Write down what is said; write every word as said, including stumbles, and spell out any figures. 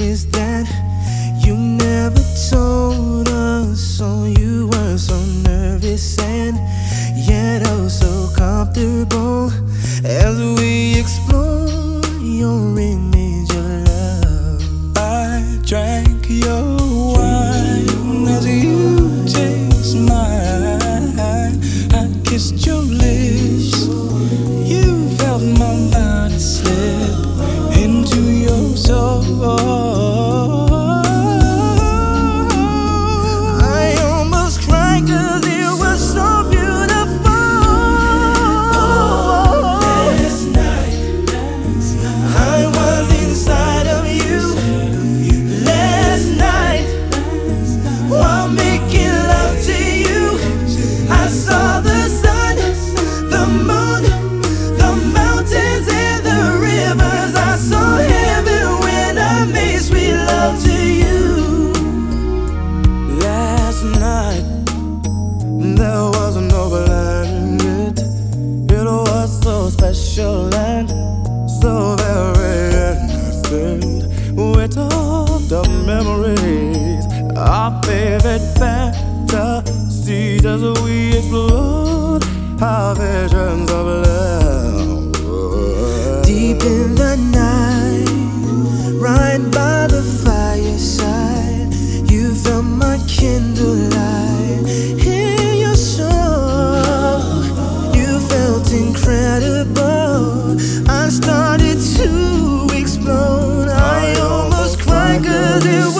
is that you never told us, so you were so nervous and yet oh so comfortable as we explore your image of love. I drank your wine as you taste mine. I kissed your lips. You felt my body slip into your soul. I almost cried 'cause it was so beautiful. Last night, I was inside of you. Last night, while making love to you, I saw the sun, the moon, the mountains and the rivers. I saw heaven when I made sweet love to you. Last night, there was no blending it. It was so special and so very innocent. We talked of memories, our favorite fantasies as we explored our visions of love. Deep in the night, right by the fireside, you felt my candlelight in your soul. You felt incredible. I started to explode. I almost cried 'cause it was